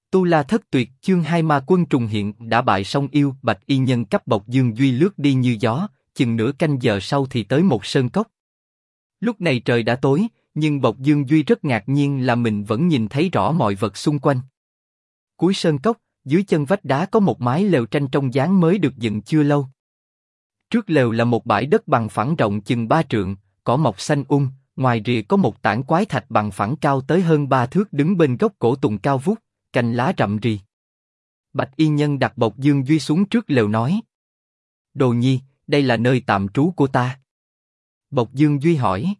Tu La Thất Tuyệt chương 2 Ma Quân trùng hiện đã bại Song Yêu. Bạch y nhân cấp Bộc Dương Duy lướt đi như gió, chừng nửa canh giờ sau thì tới một sơn cốc. Lúc này trời đã tối, nhưng Bộc Dương Duy rất ngạc nhiên là mình vẫn nhìn thấy rõ mọi vật xung quanh. Cuối sơn cốc, dưới chân vách đá có một mái lều tranh trong dáng mới được dựng chưa lâu. Trước lều là một bãi đất bằng phẳng rộng chừng 3 trượng, cỏ mọc xanh ngoài rìa có một tảng quái thạch bằng phẳng cao tới hơn 3 thước đứng bên gốc cổ tùng cao vút, cành lá rậm rì. Bạch y nhân đặt Bộc Dương Duy xuống trước lều nói: Đồ Nhi, đây là nơi tạm trú của ta. Bộc Dương Duy hỏi: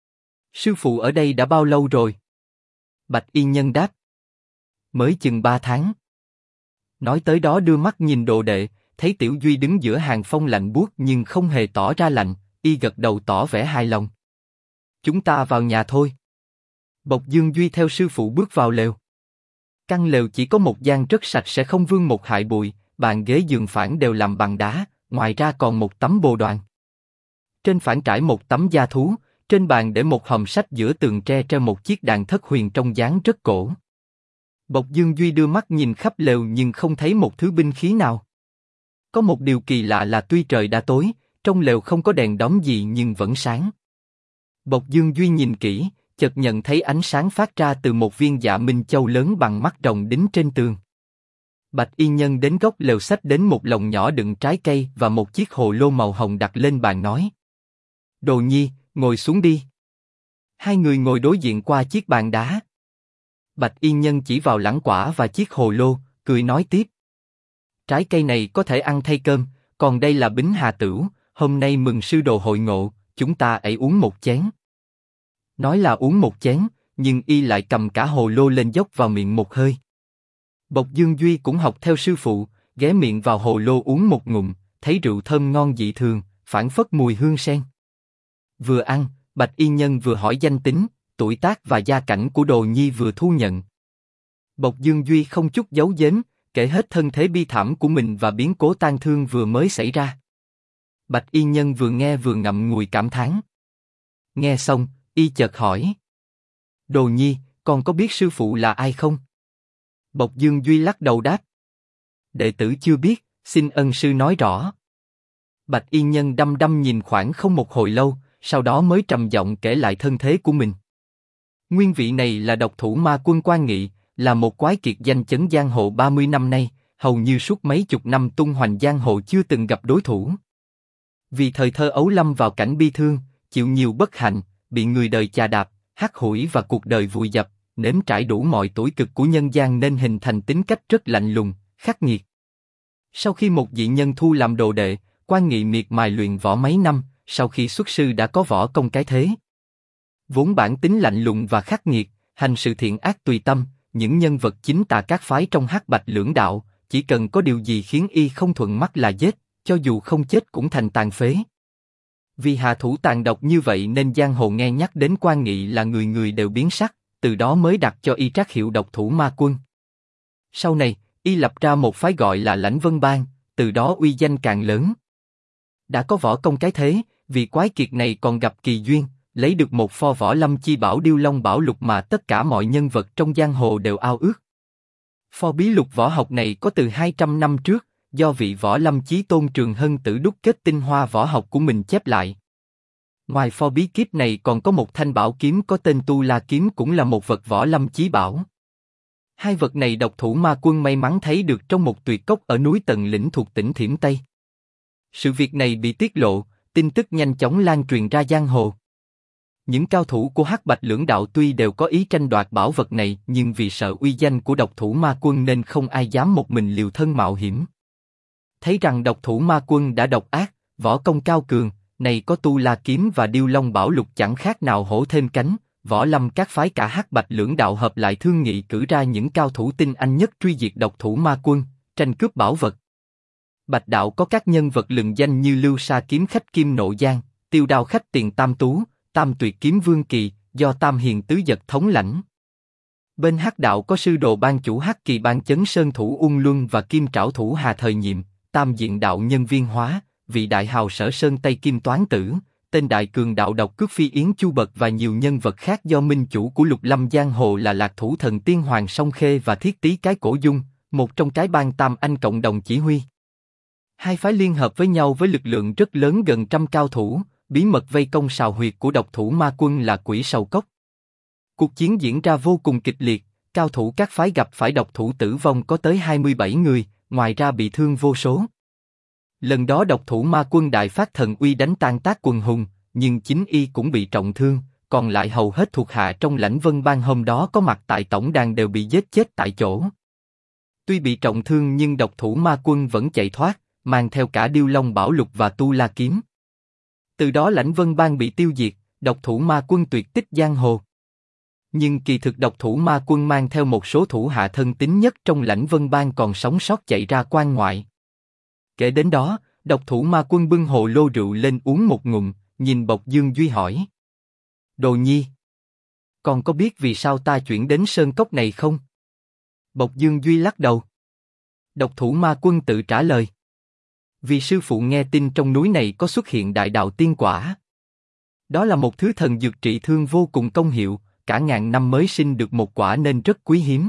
Sư phụ ở đây đã bao lâu rồi? Bạch y nhân đáp: Mới chừng 3 tháng. Nói tới đó đưa mắt nhìn đồ đệ, thấy Tiểu Duy đứng giữa hàng phong lạnh buốt nhưng không hề tỏ ra lạnh, y gật đầu tỏ vẻ hài lòng. Chúng ta vào nhà thôi. Bộc Dương Duy theo sư phụ bước vào lều. Căn lều chỉ có một gian rất sạch sẽ không vương một hại bụi, bàn ghế giường phản đều làm bằng đá, ngoài ra còn một tấm bồ đoàn. Trên phản trải một tấm da thú, trên bàn để một hòm sách, giữa tường tre treo một chiếc đàn thất huyền trong dáng rất cổ. Bộc Dương Duy đưa mắt nhìn khắp lều nhưng không thấy một thứ binh khí nào. Có một điều kỳ lạ là tuy trời đã tối, trong lều không có đèn đóm gì nhưng vẫn sáng. Bộc Dương Duy nhìn kỹ, chợt nhận thấy ánh sáng phát ra từ một viên dạ minh châu lớn bằng mắt rồng đính trên tường. Bạch y nhân đến góc lều xách đến một lồng nhỏ đựng trái cây và một chiếc hồ lô màu hồng đặt lên bàn nói: Đồ Nhi, ngồi xuống đi. Hai người ngồi đối diện qua chiếc bàn đá. Bạch y nhân chỉ vào lẵng quả và chiếc hồ lô, cười nói tiếp: Trái cây này có thể ăn thay cơm, còn đây là Bính Hà Tửu, hôm nay mừng sư đồ hội ngộ, chúng ta hãy uống một chén. Nói là uống một chén, nhưng y lại cầm cả hồ lô lên dốc vào miệng một hơi. Bộc Dương Duy cũng học theo sư phụ, ghé miệng vào hồ lô uống một ngụm, thấy rượu thơm ngon dị thường, phảng phất mùi hương sen. Vừa ăn, Bạch y nhân vừa hỏi danh tính, tuổi tác và gia cảnh của Đồ Nhi vừa thu nhận. Bộc Dương Duy không chút giấu giếm, kể hết thân thế bi thảm của mình và biến cố tang thương vừa mới xảy ra. Bạch y nhân vừa nghe vừa ngậm ngùi cảm thán. Nghe xong, y chợt hỏi: Đồ Nhi, con có biết sư phụ là ai không? Bộc Dương Duy lắc đầu đáp: Đệ tử chưa biết, xin ân sư nói rõ. Bạch y nhân đăm đăm nhìn khoảng không một hồi lâu, sau đó mới trầm giọng kể lại thân thế của mình. Nguyên vị này là độc thủ ma quân Quan Nghị, là một quái kiệt danh chấn giang hồ 30 năm nay, hầu như suốt mấy chục năm tung hoành giang hồ chưa từng gặp đối thủ. Vì thời thơ ấu lâm vào cảnh bi thương, chịu nhiều bất hạnh, bị người đời chà đạp, hắt hủi và cuộc đời vùi dập, nếm trải đủ mọi tủi cực của nhân gian nên hình thành tính cách rất lạnh lùng, khắc nghiệt. Sau khi một vị nhân thu làm đồ đệ, Quan Nghị miệt mài luyện võ mấy năm, sau khi xuất sư đã có võ công cái thế. Vốn bản tính lạnh lùng và khắc nghiệt, hành sự thiện ác tùy tâm, những nhân vật chính tà các phái trong Hắc Bạch lưỡng đạo, chỉ cần có điều gì khiến y không thuận mắt là giết, cho dù không chết cũng thành tàn phế. Vì hạ thủ tàn độc như vậy nên giang hồ nghe nhắc đến Quan Nghị là người người đều biến sắc, từ đó mới đặt cho y trác hiệu độc thủ ma quân. Sau này, y lập ra một phái gọi là Lãnh Vân Bang, từ đó uy danh càng lớn. Đã có võ công cái thế, vì quái kiệt này còn gặp kỳ duyên, lấy được một pho võ lâm chi bảo Điêu Long Bảo Lục mà tất cả mọi nhân vật trong giang hồ đều ao ước. Pho bí lục võ học này có từ 200 năm trước, do vị võ lâm chí tôn Trường Hân Tử đúc kết tinh hoa võ học của mình chép lại. Ngoài pho bí kíp này còn có một thanh bảo kiếm có tên Tu La Kiếm, cũng là một vật võ lâm chí bảo. Hai vật này độc thủ ma quân may mắn thấy được trong một tuyệt cốc ở núi Tần Lĩnh thuộc tỉnh Thiểm Tây. Sự việc này bị tiết lộ, tin tức nhanh chóng lan truyền ra giang hồ. Những cao thủ của Hắc Bạch lưỡng đạo tuy đều có ý tranh đoạt bảo vật này, nhưng vì sợ uy danh của độc thủ ma quân nên không ai dám một mình liều thân mạo hiểm. Thấy rằng độc thủ ma quân đã độc ác, võ công cao cường, này có Tu La Kiếm và Điêu Long Bảo Lục chẳng khác nào hổ thêm cánh, võ lâm các phái cả Hắc Bạch lưỡng đạo hợp lại thương nghị cử ra những cao thủ tinh anh nhất truy diệt độc thủ ma quân, tranh cướp bảo vật. Bạch đạo có các nhân vật lừng danh như Lưu Sa Kiếm Khách Kim Nộ Giang, Tiêu Đao Khách Tiền Tam Tú, Tam Tuyệt Kiếm Vương Kỳ, do Tam Hiền Tứ Dật thống lãnh. Bên Hắc đạo có sư đồ ban chủ Hắc Kỳ Ban Chấn Sơn thủ Ung Luân và Kim Trảo thủ Hà Thời Nhiệm, Tam Diện đạo nhân Viên Hóa, vị đại hào Sở Sơn Tây Kim Toán Tử, tên đại cường đạo độc cướp Phi Yến Chu Bật và nhiều nhân vật khác do minh chủ của Lục Lâm Giang Hồ là Lạc Thủ Thần Tiên Hoàng Song Khê và Thiết Tý Cái Cổ Dung, một trong cái bang Tam Anh cộng đồng chỉ huy. Hai phái liên hợp với nhau với lực lượng rất lớn gần 100 cao thủ, bí mật vây công sào huyệt của độc thủ ma quân là Quỷ Sầu Cốc. Cuộc chiến diễn ra vô cùng kịch liệt, cao thủ các phái gặp phải độc thủ tử vong có tới 27 người, ngoài ra bị thương vô số. Lần đó độc thủ ma quân đại phát thần uy đánh tan tác quần hùng, nhưng chính y cũng bị trọng thương, còn lại hầu hết thuộc hạ trong Lãnh Vân Bang hôm đó có mặt tại tổng đàn đều bị giết chết tại chỗ. Tuy bị trọng thương nhưng độc thủ ma quân vẫn chạy thoát, mang theo cả Điêu Long Bảo Lục và Tu La Kiếm. Từ đó Lãnh Vân Bang bị tiêu diệt, độc thủ ma quân tuyệt tích giang hồ. Nhưng kỳ thực độc thủ ma quân mang theo một số thủ hạ thân tín nhất trong Lãnh Vân Bang còn sống sót chạy ra quan ngoại. Kể đến đó, độc thủ ma quân bưng hồ lô rượu lên uống một ngụm, nhìn Bộc Dương Duy hỏi: Đồ Nhi, con có biết vì sao ta chuyển đến sơn cốc này không? Bộc Dương Duy lắc đầu. Độc thủ ma quân tự trả lời: Vì sư phụ nghe tin trong núi này có xuất hiện đại đạo tiên quả. Đó là một thứ thần dược trị thương vô cùng công hiệu, cả ngàn năm mới sinh được một quả nên rất quý hiếm.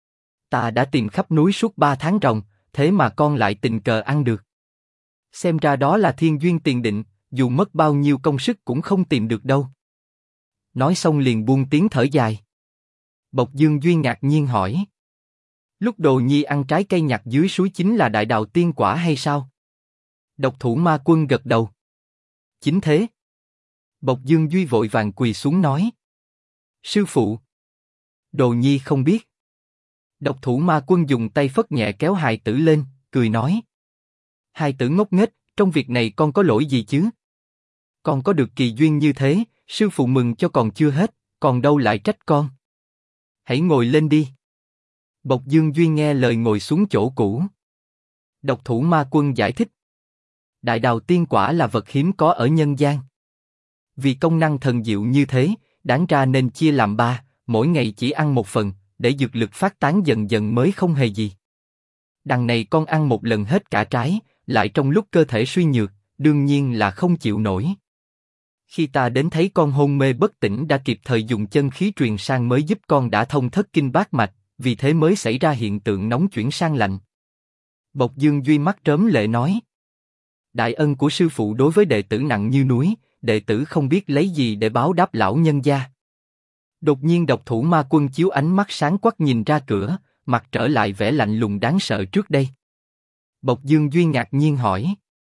Ta đã tìm khắp núi suốt 3 tháng ròng, thế mà con lại tình cờ ăn được. Xem ra đó là thiên duyên tiền định, dù mất bao nhiêu công sức cũng không tìm được đâu. Nói xong liền buông tiếng thở dài. Bộc Dương Duy ngạc nhiên hỏi: Lúc Đồ Nhi ăn trái cây nhặt dưới suối chính là đại đạo tiên quả hay sao? Độc thủ ma quân gật đầu. Chính thế. Bộc Dương Duy vội vàng quỳ xuống nói: Sư phụ, Đồ Nhi không biết. Độc thủ ma quân dùng tay phất nhẹ kéo hài tử lên, cười nói: Hài tử ngốc nghếch, trong việc này con có lỗi gì chứ? Con có được kỳ duyên như thế, sư phụ mừng cho còn chưa hết, còn đâu lại trách con. Hãy ngồi lên đi. Bộc Dương Duy nghe lời ngồi xuống chỗ cũ. Độc thủ ma quân giải thích: Đại đạo tiên quả là vật hiếm có ở nhân gian. Vì công năng thần diệu như thế, đáng ra nên chia làm 3, mỗi ngày chỉ ăn một phần, để dược lực phát tán dần dần mới không hề gì. Đằng này con ăn một lần hết cả trái, lại trong lúc cơ thể suy nhược, đương nhiên là không chịu nổi. Khi ta đến thấy con hôn mê bất tỉnh đã kịp thời dùng chân khí truyền sang mới giúp con đã thông thất kinh bát mạch, vì thế mới xảy ra hiện tượng nóng chuyển sang lạnh. Bộc Dương Duy mắt rớm lệ nói: Đại ân của sư phụ đối với đệ tử nặng như núi, đệ tử không biết lấy gì để báo đáp lão nhân gia. Đột nhiên độc thủ ma quân chiếu ánh mắt sáng quắc nhìn ra cửa, mặt trở lại vẻ lạnh lùng đáng sợ trước đây. Bộc Dương Duy ngạc nhiên hỏi: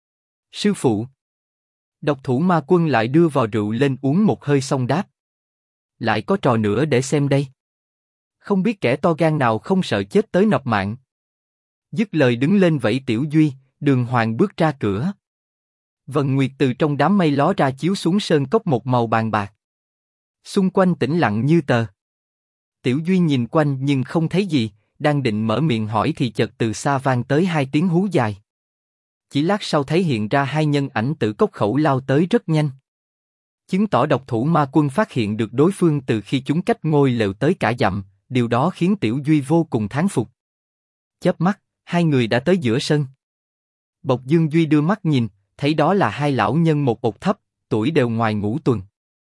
Sư phụ. Độc thủ ma quân lại đưa vò rượu lên uống một hơi xong đáp: Lại có trò nữa để xem đây. Không biết kẻ to gan nào không sợ chết tới nộp mạng. Dứt lời đứng lên vẫy Tiểu Duy, Đường Hoàng bước ra cửa. Vân Nguyệt từ trong đám mây ló ra chiếu xuống sơn cốc một màu bàn bạc. Xung quanh tĩnh lặng như tờ. Tiểu Duy nhìn quanh nhưng không thấy gì, đang định mở miệng hỏi thì chợt từ xa vang tới 2 tiếng hú dài. Chỉ lát sau thấy hiện ra 2 nhân ảnh từ cốc khẩu lao tới rất nhanh. Chứng tỏ độc thủ ma quân phát hiện được đối phương từ khi chúng cách ngôi lều tới cả dặm, điều đó khiến Tiểu Duy vô cùng thán phục. Chớp mắt, 2 người đã tới giữa sân. Bộc Dương Duy đưa mắt nhìn, thấy đó là 2 lão nhân một ột thấp, tuổi đều ngoài ngũ tuần.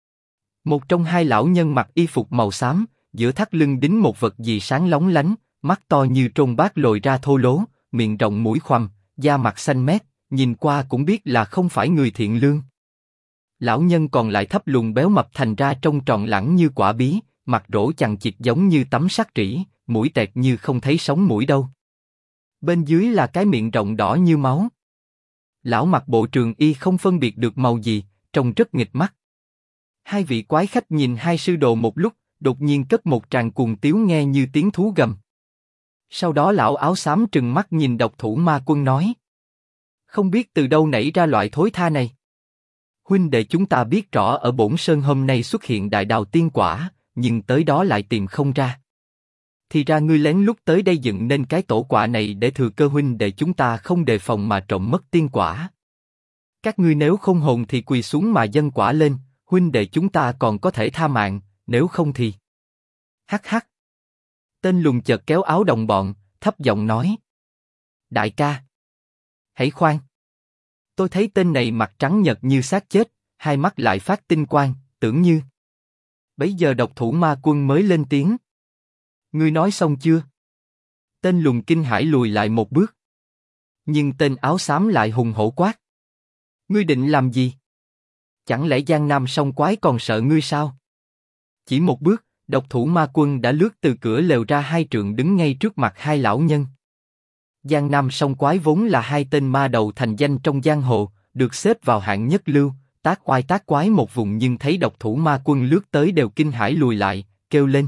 Một trong 2 lão nhân mặc y phục màu xám, giữa thắt lưng đính một vật gì sáng lóng lánh, mắt to như trôn bát lồi ra thô lố, miệng rộng mũi khoằm, da mặt xanh mét, nhìn qua cũng biết là không phải người thiện lương. Lão nhân còn lại thấp lùn béo mập thành ra trông tròn lẳng như quả bí, mặt rỗ chằng chịt giống như tấm sắt rỉ, mũi tẹt như không thấy sống mũi đâu. Bên dưới là cái miệng rộng đỏ như máu. Lão mặc bộ trường y không phân biệt được màu gì, trông rất nghịch mắt. 2 vị quái khách nhìn 2 sư đồ một lúc, đột nhiên cất một tràng cuồng tiếu nghe như tiếng thú gầm. Sau đó lão áo xám trừng mắt nhìn độc thủ ma quân nói: Không biết từ đâu nảy ra loại thối tha này. Huynh đệ chúng ta biết rõ ở Bổn Sơn hôm nay xuất hiện đại đạo tiên quả, nhưng tới đó lại tìm không ra. Thì ra ngươi lén lút tới đây dựng nên cái tổ quạ này để thừa cơ huynh đệ chúng ta không đề phòng mà trộm mất tiên quả. Các ngươi nếu không hồn thì quỳ xuống mà dâng quả lên, huynh đệ chúng ta còn có thể tha mạng, nếu không thì... Hắc hắc. Tên lùn chợt kéo áo đồng bọn, thấp giọng nói: Đại ca, hãy khoan. Tôi thấy tên này mặt trắng nhợt như xác chết, hai mắt lại phát tinh quang, tưởng như. Bấy giờ độc thủ ma quân mới lên tiếng. Ngươi nói xong chưa? Tên lùn kinh hãi lùi lại một bước. Nhưng tên áo xám lại hùng hổ quát. Ngươi định làm gì? Chẳng lẽ Giang Nam song quái còn sợ ngươi sao? Chỉ một bước, độc thủ ma quân đã lướt từ cửa lều ra 2 trượng đứng ngay trước mặt hai lão nhân. Giang Nam song quái vốn là 2 tên ma đầu thành danh trong giang hồ, được xếp vào hạng nhất lưu, tác oai tác quái một vùng, nhưng thấy độc thủ ma quân lướt tới đều kinh hãi lùi lại, kêu lên.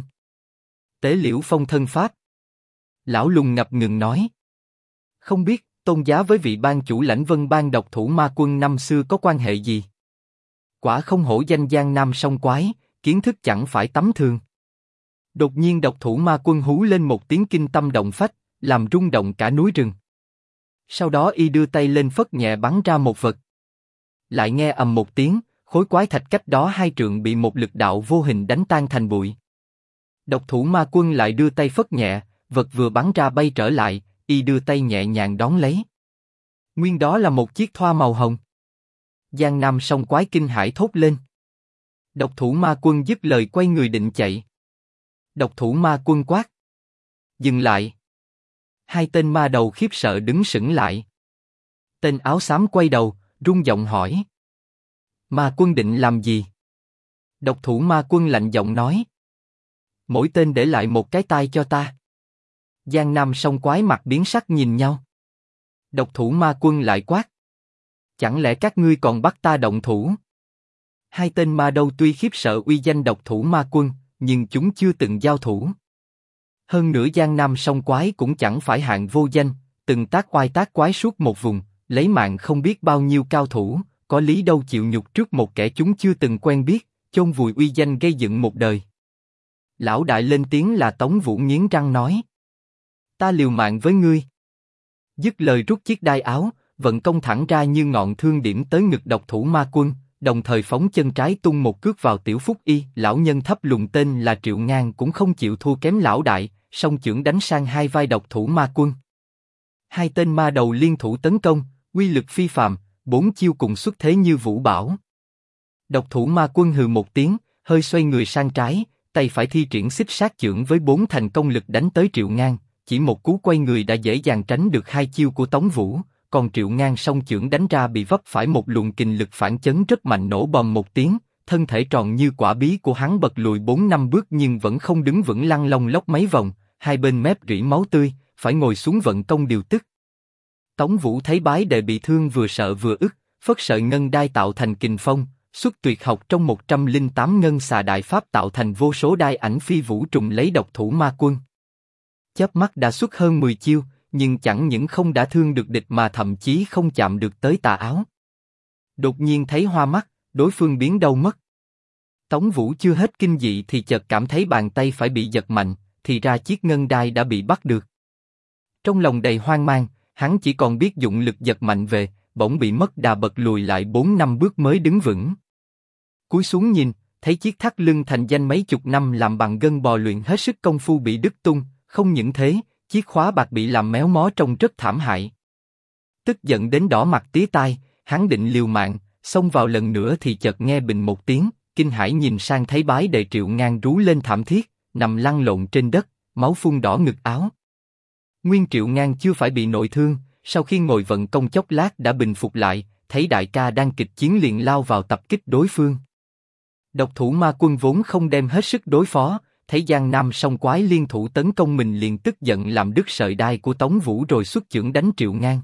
Tế liễu phong thân pháp. Lão lùng ngập ngừng nói. Không biết, tôn giá với vị ban chủ Lãnh Vân Bang độc thủ ma quân năm xưa có quan hệ gì? Quả không hổ danh Giang Nam song quái, kiến thức chẳng phải tầm thường. Đột nhiên độc thủ ma quân hú lên một tiếng kinh tâm động phách, làm rung động cả núi rừng. Sau đó y đưa tay lên phất nhẹ bắn ra một vật. Lại nghe ầm một tiếng, khối quái thạch cách đó 2 trượng bị một lực đạo vô hình đánh tan thành bụi. Độc thủ ma quân lại đưa tay phất nhẹ, vật vừa bắn ra bay trở lại, y đưa tay nhẹ nhàng đón lấy. Nguyên đó là một chiếc thoa màu hồng. Giang Nam song quái kinh hãi thốt lên. Độc thủ ma quân dứt lời quay người định chạy. Độc thủ ma quân quát. Dừng lại. 2 tên ma đầu khiếp sợ đứng sững lại. Tên áo xám quay đầu, rung giọng hỏi. Ma quân định làm gì? Độc thủ ma quân lạnh giọng nói. Mỗi tên để lại một cái tai cho ta. Giang Nam song quái mặt biến sắc nhìn nhau. Độc thủ ma quân lại quát. Chẳng lẽ các ngươi còn bắt ta động thủ? 2 tên ma đầu tuy khiếp sợ uy danh độc thủ ma quân, nhưng chúng chưa từng giao thủ. Hơn nữa Giang Nam song quái cũng chẳng phải hạng vô danh, từng tác oai tác quái suốt một vùng, lấy mạng không biết bao nhiêu cao thủ, có lý đâu chịu nhục trước một kẻ chúng chưa từng quen biết, chôn vùi uy danh gây dựng một đời. Lão đại lên tiếng là Tống Vũ nghiến răng nói. Ta liều mạng với ngươi. Dứt lời rút chiếc đai áo, vận công thẳng ra như ngọn thương điểm tới ngực độc thủ ma quân, đồng thời phóng chân trái tung một cước vào tiểu phúc y. Lão nhân thấp lùn tên là Triệu Ngang cũng không chịu thua kém lão đại, song chưởng đánh sang hai vai độc thủ ma quân. 2 tên ma đầu liên thủ tấn công, uy lực phi phàm, 4 chiêu cùng xuất thế như vũ bão. Độc thủ ma quân hừ một tiếng, hơi xoay người sang trái, tay phải thi triển xích sát chưởng với 4 thành công lực đánh tới Triệu Ngang. Chỉ một cú quay người đã dễ dàng tránh được 2 chiêu của Tống Vũ, còn Triệu Ngang song chưởng đánh ra bị vấp phải một luồng kình lực phản chấn rất mạnh, nổ bầm một tiếng, thân thể tròn như quả bí của hắn bật lùi 4-5 bước nhưng vẫn không đứng vững, lăn lông lốc mấy vòng, hai bên mép rỉ máu tươi, phải ngồi xuống vận công điều tức. Tống Vũ thấy bái đệ bị thương vừa sợ vừa ức, phất sợi ngân đai tạo thành kình phong, xuất tuyệt học trong 108 ngân xà đại pháp tạo thành vô số đai ảnh phi vũ trùng lấy độc thủ ma quân. Chớp mắt đã xuất hơn 10 chiêu, nhưng chẳng những không đả thương được địch mà thậm chí không chạm được tới tà áo. Đột nhiên thấy hoa mắt, đối phương biến đâu mất. Tống Vũ chưa hết kinh dị thì chợt cảm thấy bàn tay phải bị giật mạnh, thì ra chiếc ngân đai đã bị bắt được. Trong lòng đầy hoang mang, hắn chỉ còn biết dụng lực giật mạnh về, bỗng bị mất đà bật lùi lại 4-5 bước mới đứng vững. Cúi xuống nhìn, thấy chiếc thắt lưng thành danh mấy chục năm làm bằng gân bò luyện hết sức công phu bị đứt tung, không những thế, chiếc khóa bạc bị làm méo mó trông rất thảm hại. Tức giận đến đỏ mặt tía tai, hắn định liều mạng, xông vào lần nữa thì chợt nghe bình một tiếng, kinh hãi nhìn sang thấy bái đệ Triệu Ngang rú lên thảm thiết, nằm lăn lộn trên đất, máu phun đỏ ngực áo. Nguyên Triệu Ngang chưa phải bị nội thương, sau khi ngồi vận công chốc lát đã bình phục lại, thấy đại ca đang kịch chiến liền lao vào tập kích đối phương. Độc thủ ma quân vốn không đem hết sức đối phó, thấy Giang Nam song quái liên thủ tấn công mình liền tức giận làm đứt sợi đai của Tống Vũ rồi xuất chưởng đánh Triệu Ngang.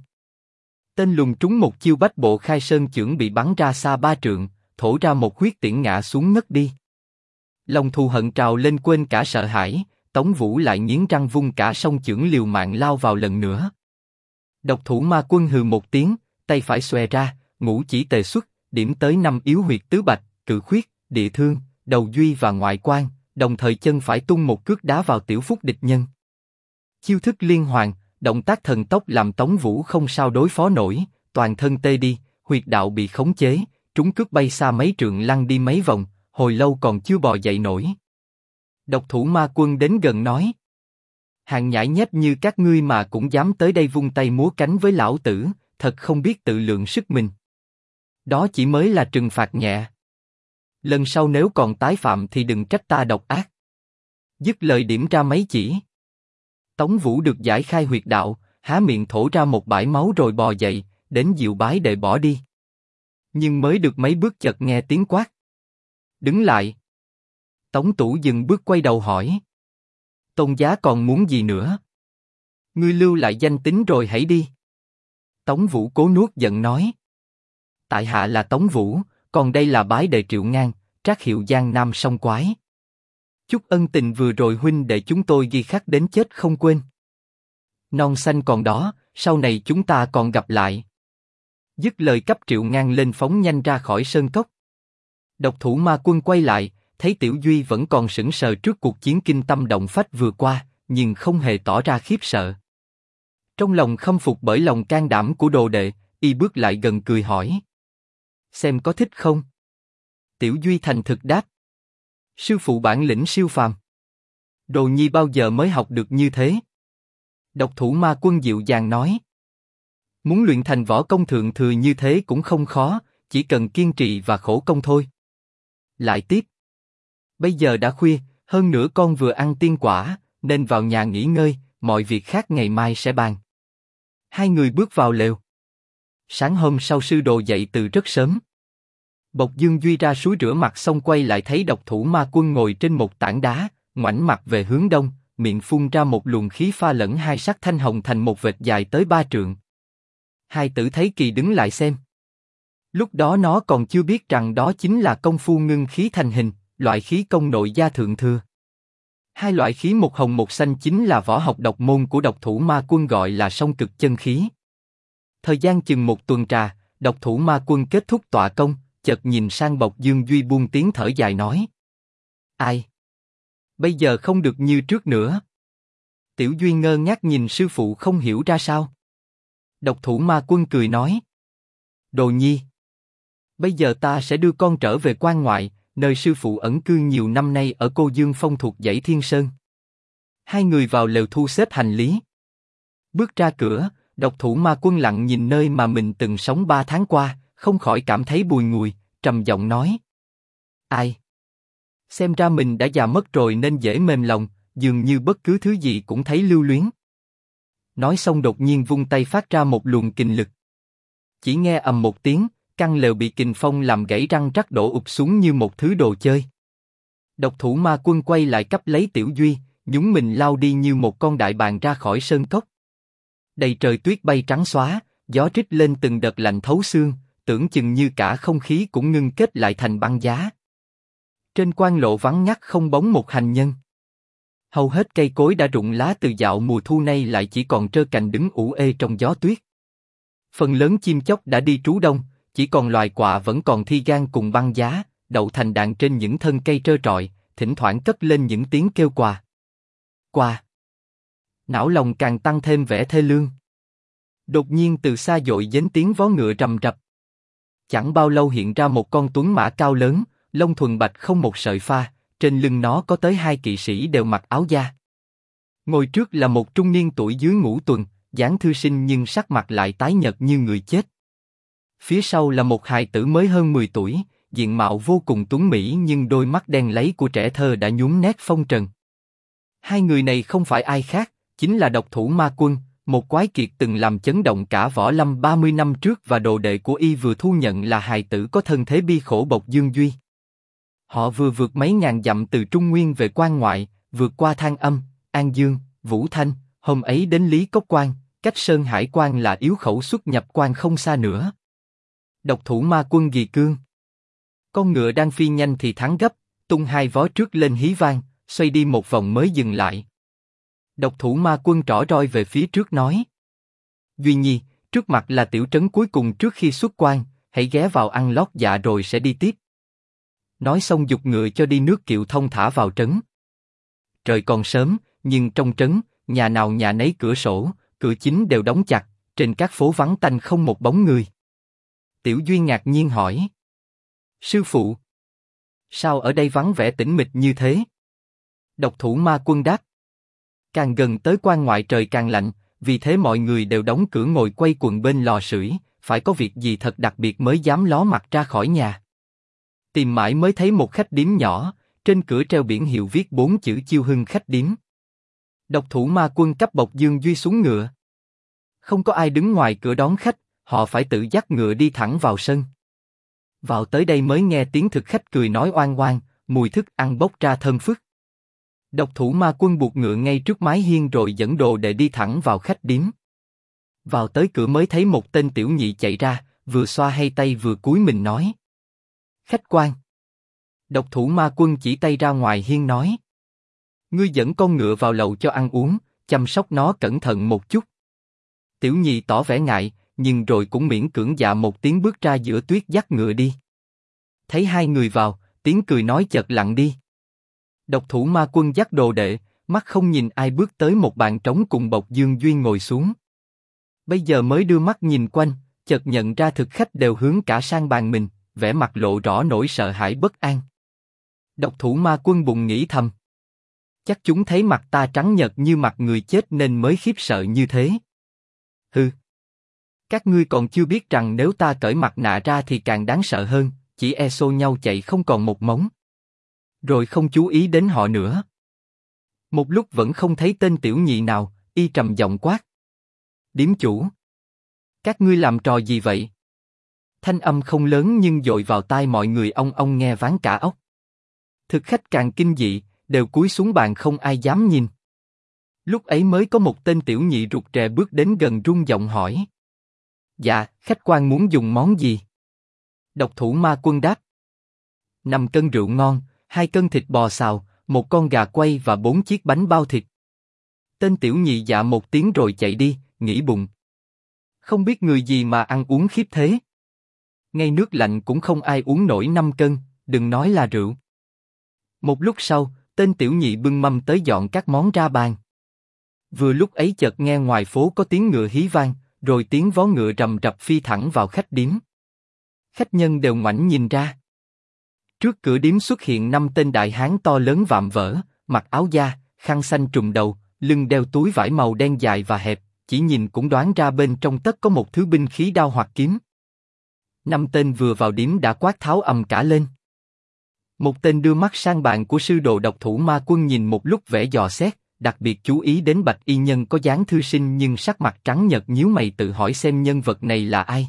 Tên lùng trúng một chiêu bách bộ khai sơn chưởng bị bắn ra xa 3 trượng, thổ ra một huyết tiễn ngã xuống ngất đi. Lòng thù hận trào lên quên cả sợ hãi, Tống Vũ lại nghiến răng vung cả song chưởng liều mạng lao vào lần nữa. Độc thủ ma quân hừ một tiếng, tay phải xòe ra, ngũ chỉ tề xuất, điểm tới 5 yếu huyệt tứ bạch, cự khuyết, địa thương, đầu duy và ngoại quan, đồng thời chân phải tung một cước đá vào tiểu phúc địch nhân. Chiêu thức liên hoàn, động tác thần tốc làm Tống Vũ không sao đối phó nổi, toàn thân tê đi, huyệt đạo bị khống chế, trúng cước bay xa mấy trượng lăn đi mấy vòng, hồi lâu còn chưa bò dậy nổi. Độc thủ ma quân đến gần nói: hàng nhãi nhép như các ngươi mà cũng dám tới đây vung tay múa cánh với lão tử, thật không biết tự lượng sức mình. Đó chỉ mới là trừng phạt nhẹ. Lần sau nếu còn tái phạm thì đừng trách ta độc ác. Dứt lời điểm ra mấy chỉ. Tống Vũ được giải khai huyệt đạo, há miệng thổ ra một bãi máu rồi bò dậy, đến dịu bái đệ bỏ đi. Nhưng mới được mấy bước chợt nghe tiếng quát. Đứng lại. Tống Tủ dừng bước quay đầu hỏi. Tôn giá còn muốn gì nữa? Ngươi lưu lại danh tính rồi hãy đi. Tống Vũ cố nuốt giận nói. Tại hạ là Tống Vũ, còn đây là bái đệ Triệu Ngang, trác hiệu Giang Nam song quái. Chút ân tình vừa rồi huynh đệ chúng tôi ghi khắc đến chết không quên. Non xanh còn đó, sau này chúng ta còn gặp lại. Dứt lời cấp Triệu Ngang lên phóng nhanh ra khỏi sơn cốc. Độc thủ ma quân quay lại, thấy Tiểu Duy vẫn còn sững sờ trước cuộc chiến kinh tâm động phách vừa qua, nhưng không hề tỏ ra khiếp sợ. Trong lòng khâm phục bởi lòng can đảm của đồ đệ, y bước lại gần cười hỏi. Xem có thích không? Tiểu Duy thành thực đáp. Sư phụ bản lĩnh siêu phàm. Đồ nhi bao giờ mới học được như thế? Độc thủ ma quân dịu dàng nói. Muốn luyện thành võ công thượng thừa như thế cũng không khó, chỉ cần kiên trì và khổ công thôi. Lại tiếp. Bây giờ đã khuya, hơn nữa con vừa ăn tiên quả, nên vào nhà nghỉ ngơi, mọi việc khác ngày mai sẽ bàn. Hai người bước vào lều. Sáng hôm sau sư đồ dậy từ rất sớm. Bộc Dương Duy ra suối rửa mặt xong quay lại thấy độc thủ ma quân ngồi trên một tảng đá, ngoảnh mặt về hướng đông, miệng phun ra một luồng khí pha lẫn hai sắc thanh hồng thành một vệt dài tới 3 trượng. Hai tử thấy kỳ đứng lại xem. Lúc đó nó còn chưa biết rằng đó chính là công phu ngưng khí thành hình, loại khí công nội gia thượng thừa. Hai loại khí một hồng một xanh chính là võ học độc môn của độc thủ ma quân gọi là song cực chân khí. Thời gian chừng một tuần trà, độc thủ ma quân kết thúc tọa công, chợt nhìn sang Bộc Dương Duy buông tiếng thở dài nói. Ai? Bây giờ không được như trước nữa. Tiểu Duy ngơ ngác nhìn sư phụ không hiểu ra sao. Độc thủ ma quân cười nói. Đồ nhi. Bây giờ ta sẽ đưa con trở về quan ngoại, nơi sư phụ ẩn cư nhiều năm nay ở Cô Dương Phong thuộc dãy Thiên Sơn. Hai người vào lều thu xếp hành lý. Bước ra cửa, độc thủ ma quân lặng nhìn nơi mà mình từng sống 3 tháng qua, không khỏi cảm thấy bùi ngùi, trầm giọng nói. Ai? Xem ra mình đã già mất rồi nên dễ mềm lòng, dường như bất cứ thứ gì cũng thấy lưu luyến. Nói xong đột nhiên vung tay phát ra một luồng kình lực. Chỉ nghe ầm một tiếng, căn lều bị kình phong làm gãy răng rắc đổ ụp xuống như một thứ đồ chơi. Độc thủ ma quân quay lại cấp lấy Tiểu Duy, nhúng mình lao đi như một con đại bàng ra khỏi sơn cốc. Đầy trời tuyết bay trắng xóa, gió rít lên từng đợt lạnh thấu xương, tưởng chừng như cả không khí cũng ngưng kết lại thành băng giá. Trên quan lộ vắng ngắt không bóng một hành nhân. Hầu hết cây cối đã rụng lá từ dạo mùa thu nay lại chỉ còn trơ cành đứng ủ ê trong gió tuyết. Phần lớn chim chóc đã đi trú đông, chỉ còn loài quạ vẫn còn thi gan cùng băng giá, đậu thành đàn trên những thân cây trơ trọi, thỉnh thoảng cất lên những tiếng kêu quà. Quà. Não lòng càng tăng thêm vẻ thê lương. Đột nhiên từ xa dội đến tiếng vó ngựa rầm rập. Chẳng bao lâu hiện ra một con tuấn mã cao lớn, lông thuần bạch không một sợi pha, trên lưng nó có tới 2 kỵ sĩ đều mặc áo da. Ngồi trước là một trung niên tuổi dưới ngũ tuần, dáng thư sinh nhưng sắc mặt lại tái nhợt như người chết. Phía sau là một hài tử mới hơn 10 tuổi, diện mạo vô cùng tuấn mỹ nhưng đôi mắt đen láy của trẻ thơ đã nhuốm nét phong trần. Hai người này không phải ai khác, chính là độc thủ ma quân, một quái kiệt từng làm chấn động cả võ lâm 30 năm trước và đồ đệ của y vừa thu nhận là hài tử có thân thế bi khổ Bộc Dương Duy. Họ vừa vượt mấy ngàn dặm từ Trung Nguyên về quan ngoại, vượt qua Thang Âm, An Dương, Vũ Thanh, hôm ấy đến Lý Cốc Quan, cách Sơn Hải Quan là Yếu Khẩu xuất nhập quan không xa nữa. Độc thủ ma quân ghi cương. Con ngựa đang phi nhanh thì thắng gấp, tung 2 vó trước lên hí vang, xoay đi một vòng mới dừng lại. Độc thủ ma quân trỏ roi về phía trước nói. Duy Nhi, trước mặt là tiểu trấn cuối cùng trước khi xuất quan, hãy ghé vào ăn lót dạ rồi sẽ đi tiếp. Nói xong giục ngựa cho đi nước kiệu thông thả vào trấn. Trời còn sớm, nhưng trong trấn, nhà nào nhà nấy cửa sổ, cửa chính đều đóng chặt, trên các phố vắng tanh không một bóng người. Tiểu Duy ngạc nhiên hỏi. Sư phụ, sao ở đây vắng vẻ tĩnh mịch như thế? Độc thủ ma quân đáp. Càng gần tới quan ngoại trời càng lạnh, vì thế mọi người đều đóng cửa ngồi quay quần bên lò sưởi, phải có việc gì thật đặc biệt mới dám ló mặt ra khỏi nhà. Tìm mãi mới thấy một khách điếm nhỏ, trên cửa treo biển hiệu viết 4 chữ Chiêu Hưng khách điếm. Độc thủ ma quân cấp bộc Dương Duy xuống ngựa. Không có ai đứng ngoài cửa đón khách, họ phải tự dắt ngựa đi thẳng vào sân. Vào tới đây mới nghe tiếng thực khách cười nói oang oang, mùi thức ăn bốc ra thơm phức. Độc thủ ma quân buộc ngựa ngay trước mái hiên rồi dẫn đồ đệ đi thẳng vào khách điếm. Vào tới cửa mới thấy một tên tiểu nhị chạy ra, vừa xoa hai tay vừa cúi mình nói: Khách quan. Độc thủ ma quân chỉ tay ra ngoài hiên nói: Ngươi dẫn con ngựa vào lầu cho ăn uống, chăm sóc nó cẩn thận một chút. Tiểu nhị tỏ vẻ ngại, nhưng rồi cũng miễn cưỡng dạ một tiếng bước ra giữa tuyết dắt ngựa đi. Thấy hai người vào, tiếng cười nói chợt lặng đi. Độc thủ ma quân dắt đồ đệ, mắt không nhìn ai bước tới một bàn trống cùng bộc Dương Duy ngồi xuống. Bây giờ mới đưa mắt nhìn quanh, chợt nhận ra thực khách đều hướng cả sang bàn mình, vẻ mặt lộ rõ nỗi sợ hãi bất an. Độc thủ ma quân bụng nghĩ thầm: Chắc chúng thấy mặt ta trắng nhợt như mặt người chết nên mới khiếp sợ như thế. Hừ. Các ngươi còn chưa biết rằng nếu ta cởi mặt nạ ra thì càng đáng sợ hơn, chỉ e xô nhau chạy không còn một mống. Rồi không chú ý đến họ nữa. Một lúc vẫn không thấy tên tiểu nhị nào, y trầm giọng quát: Điếm chủ, các ngươi làm trò gì vậy? Thanh âm không lớn nhưng dội vào tai mọi người ong ong nghe ván cả óc. Thực khách càng kinh dị, đều cúi xuống bàn không ai dám nhìn. Lúc ấy mới có một tên tiểu nhị rụt rè bước đến gần run giọng hỏi: Dạ, khách quan muốn dùng món gì? Độc thủ ma quân đáp: 5 cân rượu ngon, 2 cân thịt bò xào, 1 con gà quay và 4 chiếc bánh bao thịt. Tên tiểu nhị dạ một tiếng rồi chạy đi, nghĩ bụng: Không biết người gì mà ăn uống khiếp thế. Ngay nước lạnh cũng không ai uống nổi 5 cân, đừng nói là rượu. Một lúc sau, tên tiểu nhị bưng mâm tới dọn các món ra bàn. Vừa lúc ấy chợt nghe ngoài phố có tiếng ngựa hí vang, rồi tiếng vó ngựa rầm rập phi thẳng vào khách điếm. Khách nhân đều ngoảnh nhìn ra. Trước cửa điếm xuất hiện 5 tên đại hán to lớn vạm vỡ, mặc áo da, khăn xanh trùm đầu, lưng đeo túi vải màu đen dài và hẹp, chỉ nhìn cũng đoán ra bên trong tất có một thứ binh khí đao hoặc kiếm. 5 tên vừa vào điếm đã quát tháo ầm cả lên. Một tên đưa mắt sang bàn của sư đồ độc thủ ma quân nhìn một lúc vẻ dò xét, đặc biệt chú ý đến bạch y nhân có dáng thư sinh nhưng sắc mặt trắng nhợt nhíu mày tự hỏi xem nhân vật này là ai.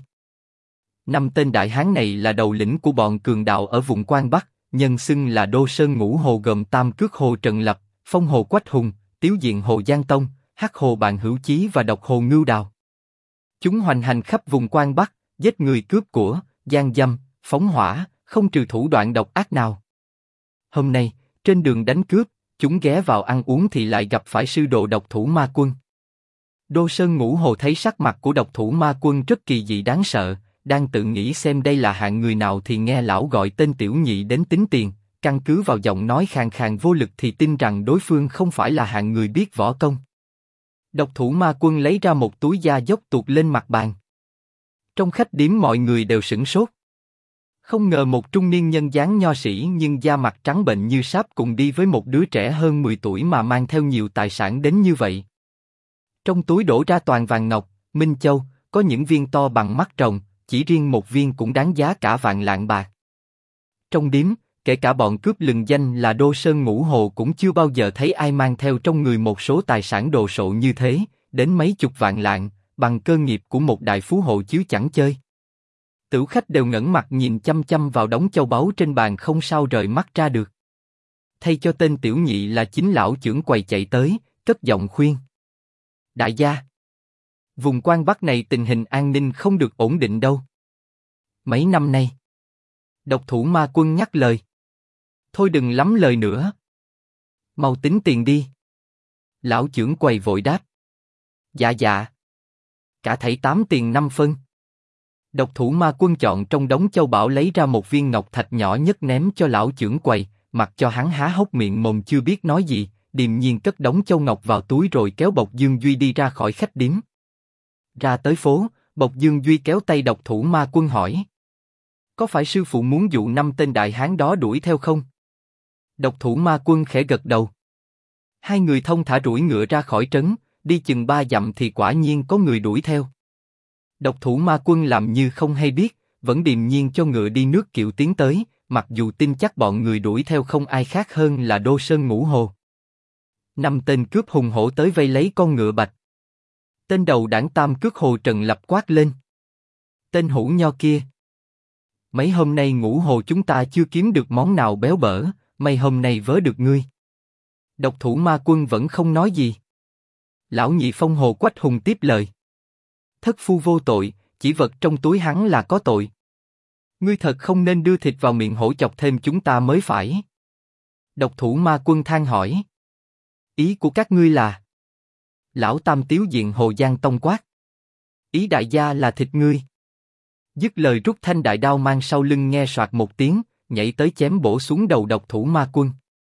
5 tên đại hán này là đầu lĩnh của bọn cường đạo ở vùng Quan Bắc, nhân xưng là Đô Sơn Ngũ Hồ gồm Tam Cước Hồ Trần Lập, Phong Hồ Quách Hùng, Tiếu Diện Hồ Giang Tông, Hắc Hồ Bàn Hữu Chí và Độc Hồ Ngưu Đào. Chúng hoành hành khắp vùng Quan Bắc, giết người cướp của, gian dâm, phóng hỏa, không trừ thủ đoạn độc ác nào. Hôm nay, trên đường đánh cướp, chúng ghé vào ăn uống thì lại gặp phải sư đồ độc thủ ma quân. Đô Sơn Ngũ Hồ thấy sắc mặt của độc thủ ma quân rất kỳ dị đáng sợ, đang tự nghĩ xem đây là hạng người nào thì nghe lão gọi tên tiểu nhị đến tính tiền, căn cứ vào giọng nói khàn khàn vô lực thì tin rằng đối phương không phải là hạng người biết võ công. Độc thủ ma quân lấy ra một túi da dốc tuột lên mặt bàn. Trong khách điếm mọi người đều sửng sốt. Không ngờ một trung niên nhân dáng nho sĩ nhưng da mặt trắng bệnh như sáp cùng đi với một đứa trẻ hơn 10 tuổi mà mang theo nhiều tài sản đến như vậy. Trong túi đổ ra toàn vàng ngọc, minh châu, có những viên to bằng mắt rồng, chỉ riêng một viên cũng đáng giá cả vạn lạng bạc. Trong điếm, kể cả bọn cướp lừng danh là Đô Sơn Ngũ Hồ cũng chưa bao giờ thấy ai mang theo trong người một số tài sản đồ sộ như thế, đến mấy chục vạn lạng, bằng cơ nghiệp của một đại phú hộ chứ chẳng chơi. Tửu khách đều ngẩng mặt nhìn chăm chăm vào đống châu báu trên bàn không sao rời mắt ra được. Thay cho tên tiểu nhị là chính lão chưởng quầy chạy tới, cất giọng khuyên: Đại gia, vùng Quan Bắc này tình hình an ninh không được ổn định đâu. Mấy năm nay, độc thủ ma quân nhắc lời. Thôi đừng lắm lời nữa. Mau tính tiền đi. Lão chưởng quầy vội đáp: Dạ dạ. Cả thảy 8 tiền 5 phân. Độc thủ ma quân chọn trong đống châu bảo lấy ra một viên ngọc thạch nhỏ nhất ném cho lão chưởng quầy, mặc cho hắn há hốc miệng mồm chưa biết nói gì, điềm nhiên cất đống châu ngọc vào túi rồi kéo Bộc Dương Duy đi ra khỏi khách điếm. Ra tới phố, Bộc Dương Duy kéo tay độc thủ ma quân hỏi: Có phải sư phụ muốn dụ 5 tên đại hán đó đuổi theo không? Độc thủ ma quân khẽ gật đầu. Hai người thông thả đuổi ngựa ra khỏi trấn, đi chừng 3 dặm thì quả nhiên có người đuổi theo. Độc thủ ma quân làm như không hay biết, vẫn điềm nhiên cho ngựa đi nước kiệu tiến tới, mặc dù tin chắc bọn người đuổi theo không ai khác hơn là Đô Sơn Ngũ Hồ. 5 tên cướp hùng hổ tới vây lấy con ngựa bạch. Tên đầu đảng Tam Cước Hồ Trần Lập quát lên. Tên hủ nho kia! Mấy hôm nay Ngũ Hồ chúng ta chưa kiếm được món nào béo bở, may hôm nay vớ được ngươi. Độc thủ ma quân vẫn không nói gì. Lão nhị Phong Hồ Quách Hùng tiếp lời. Thất phu vô tội, chỉ vật trong túi hắn là có tội. Ngươi thật không nên đưa thịt vào miệng hổ chọc thêm chúng ta mới phải. Độc thủ ma quân than hỏi. Ý của các ngươi là? Lão Tam Tiếu Diện Hồ Giang tông quát. Ý đại gia là thịt ngươi. Dứt lời rút thanh đại đao mang sau lưng nghe soạt một tiếng, nhảy tới chém bổ xuống đầu độc thủ ma quân.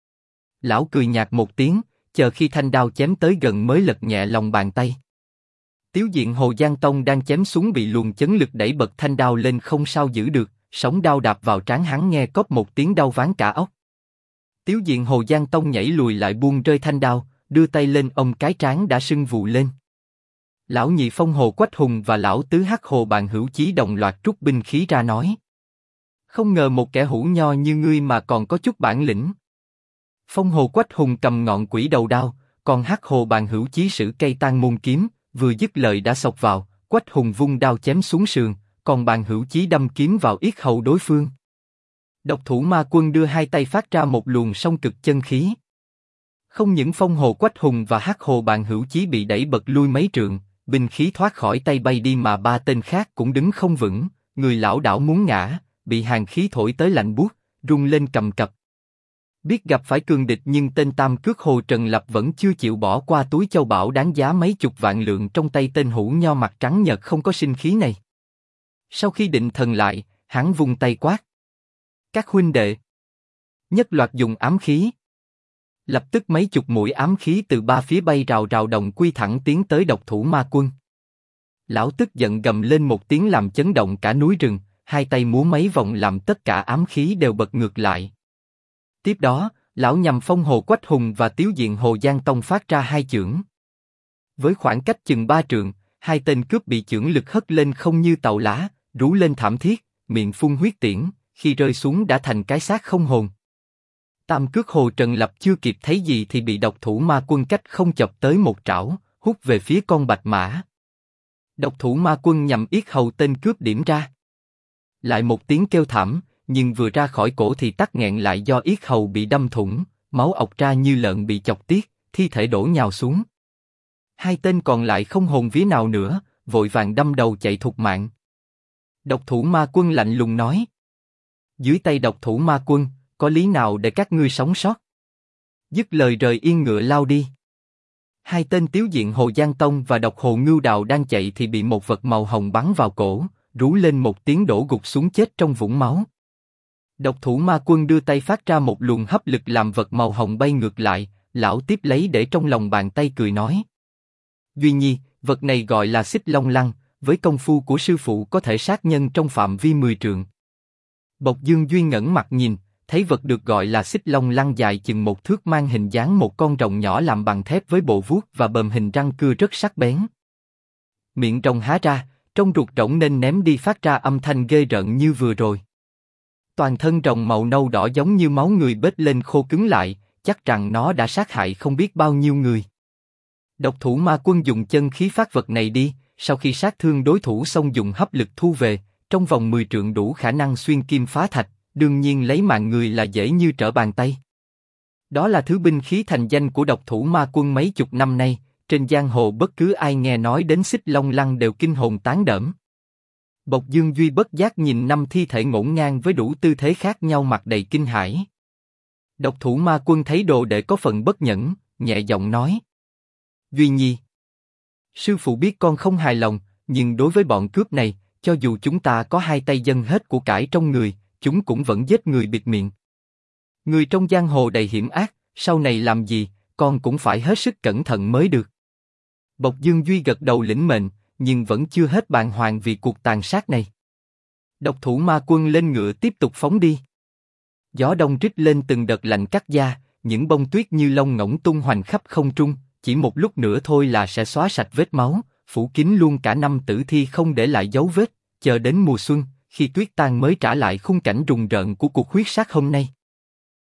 Lão cười nhạt một tiếng, chờ khi thanh đao chém tới gần mới lật nhẹ lòng bàn tay. Tiếu Diện Hồ Giang Tông đang chém xuống bị luồng chấn lực đẩy bật thanh đao lên không sao giữ được, sóng đao đạp vào trán hắn nghe cóp một tiếng đau ván cả óc. Tiếu Diện Hồ Giang Tông nhảy lùi lại buông rơi thanh đao, đưa tay lên ôm cái trán đã sưng vù lên. Lão nhị Phong Hồ Quách Hùng và lão tứ Hắc Hồ Bàn Hữu Chí đồng loạt rút binh khí ra nói. Không ngờ một kẻ hủ nho như ngươi mà còn có chút bản lĩnh. Phong Hồ Quách Hùng cầm ngọn quỷ đầu đao, còn Hắc Hồ Bàn Hữu Chí sử cây tang môn kiếm, vừa dứt lời đã xộc vào, Quách Hùng vung đao chém xuống sườn, còn Bàn Hữu Chí đâm kiếm vào yết hầu đối phương. Độc thủ ma quân đưa hai tay phát ra một luồng song cực chân khí. Không những Phong Hồ Quách Hùng và Hắc Hồ Bàn Hữu Chí bị đẩy bật lui mấy trượng, binh khí thoát khỏi tay bay đi mà 3 tên khác cũng đứng không vững, người lão đảo muốn ngã, bị hàn khí thổi tới lạnh buốt, rung lên cầm cập. Biết gặp phải cường địch nhưng tên Tam Cước Hồ Trần Lập vẫn chưa chịu bỏ qua túi châu bảo đáng giá mấy chục vạn lượng trong tay tên hủ nho mặt trắng nhợt không có sinh khí này. Sau khi định thần lại, hắn vung tay quát. Các huynh đệ! Nhất loạt dùng ám khí. Lập tức mấy chục mũi ám khí từ ba phía bay rào rào đồng quy thẳng tiến tới độc thủ ma quân. Lão tức giận gầm lên một tiếng làm chấn động cả núi rừng, hai tay múa mấy vòng làm tất cả ám khí đều bật ngược lại. Tiếp đó, lão nhằm Phong Hồ Quách Hùng và Tiếu Diện Hồ Giang Tông phát ra hai chưởng. Với khoảng cách chừng 3 trượng, hai tên cướp bị chưởng lực hất lên không như tàu lá, rú lên thảm thiết, miệng phun huyết tiễn, khi rơi xuống đã thành cái xác không hồn. Tam Cước Hồ Trần Lập chưa kịp thấy gì thì bị độc thủ ma quân cách không chọc tới một trảo, hút về phía con bạch mã. Độc thủ ma quân nhằm yết hầu tên cướp điểm ra. Lại một tiếng kêu thảm, nhưng vừa ra khỏi cổ thì tắc nghẹn lại do yết hầu bị đâm thủng, máu ọc ra như lợn bị chọc tiết, thi thể đổ nhào xuống. Hai tên còn lại không hồn vía nào nữa, vội vàng đâm đầu chạy thục mạng. Độc thủ ma quân lạnh lùng nói. Dưới tay độc thủ ma quân, có lý nào để các ngươi sống sót? Dứt lời rời yên ngựa lao đi. Hai tên Tiếu Diện Hồ Giang Tông và độc Hồ Ngưu Đào đang chạy thì bị một vật màu hồng bắn vào cổ, rú lên một tiếng đổ gục xuống chết trong vũng máu. Độc thủ ma quân đưa tay phát ra một luồng hấp lực làm vật màu hồng bay ngược lại, lão tiếp lấy để trong lòng bàn tay cười nói. Duy Nhi, vật này gọi là Xích Long Lăng, với công phu của sư phụ có thể sát nhân trong phạm vi 10 trượng. Bộc Dương Duy ngẩng mặt nhìn, thấy vật được gọi là Xích Long Lăng dài chừng 1 thước mang hình dáng một con rồng nhỏ làm bằng thép với bộ vuốt và bờm hình răng cưa rất sắc bén. Miệng rồng há ra, trong ruột rỗng nên ném đi phát ra âm thanh ghê rợn như vừa rồi. Toàn thân rồng màu nâu đỏ giống như máu người bết lên khô cứng lại, chắc rằng nó đã sát hại không biết bao nhiêu người. Độc thủ ma quân dùng chân khí phát vật này đi, sau khi sát thương đối thủ xong dùng hấp lực thu về, trong vòng 10 trượng đủ khả năng xuyên kim phá thạch, đương nhiên lấy mạng người là dễ như trở bàn tay. Đó là thứ binh khí thành danh của độc thủ ma quân mấy chục năm nay, trên giang hồ bất cứ ai nghe nói đến Xích Long Lăng đều kinh hồn tán đẫm. Bộc Dương Duy bất giác nhìn 5 thi thể ngổn ngang với đủ tư thế khác nhau mặt đầy kinh hãi. Độc thủ ma quân thấy đồ đệ có phần bất nhẫn, nhẹ giọng nói. Duy Nhi, sư phụ biết con không hài lòng, nhưng đối với bọn cướp này, cho dù chúng ta có hai tay dâng hết của cải trong người, chúng cũng vẫn giết người bịt miệng. Người trong giang hồ đầy hiểm ác, sau này làm gì, con cũng phải hết sức cẩn thận mới được. Bộc Dương Duy gật đầu lĩnh mệnh, nhưng vẫn chưa hết bàng hoàng vì cuộc tàn sát này. Độc thủ ma quân lên ngựa tiếp tục phóng đi. Gió đông rít lên từng đợt lạnh cắt da, những bông tuyết như lông ngỗng tung hoành khắp không trung, chỉ một lúc nữa thôi là sẽ xóa sạch vết máu, phủ kín luôn cả năm tử thi không để lại dấu vết, chờ đến mùa xuân, khi tuyết tan mới trả lại khung cảnh rùng rợn của cuộc huyết sát hôm nay.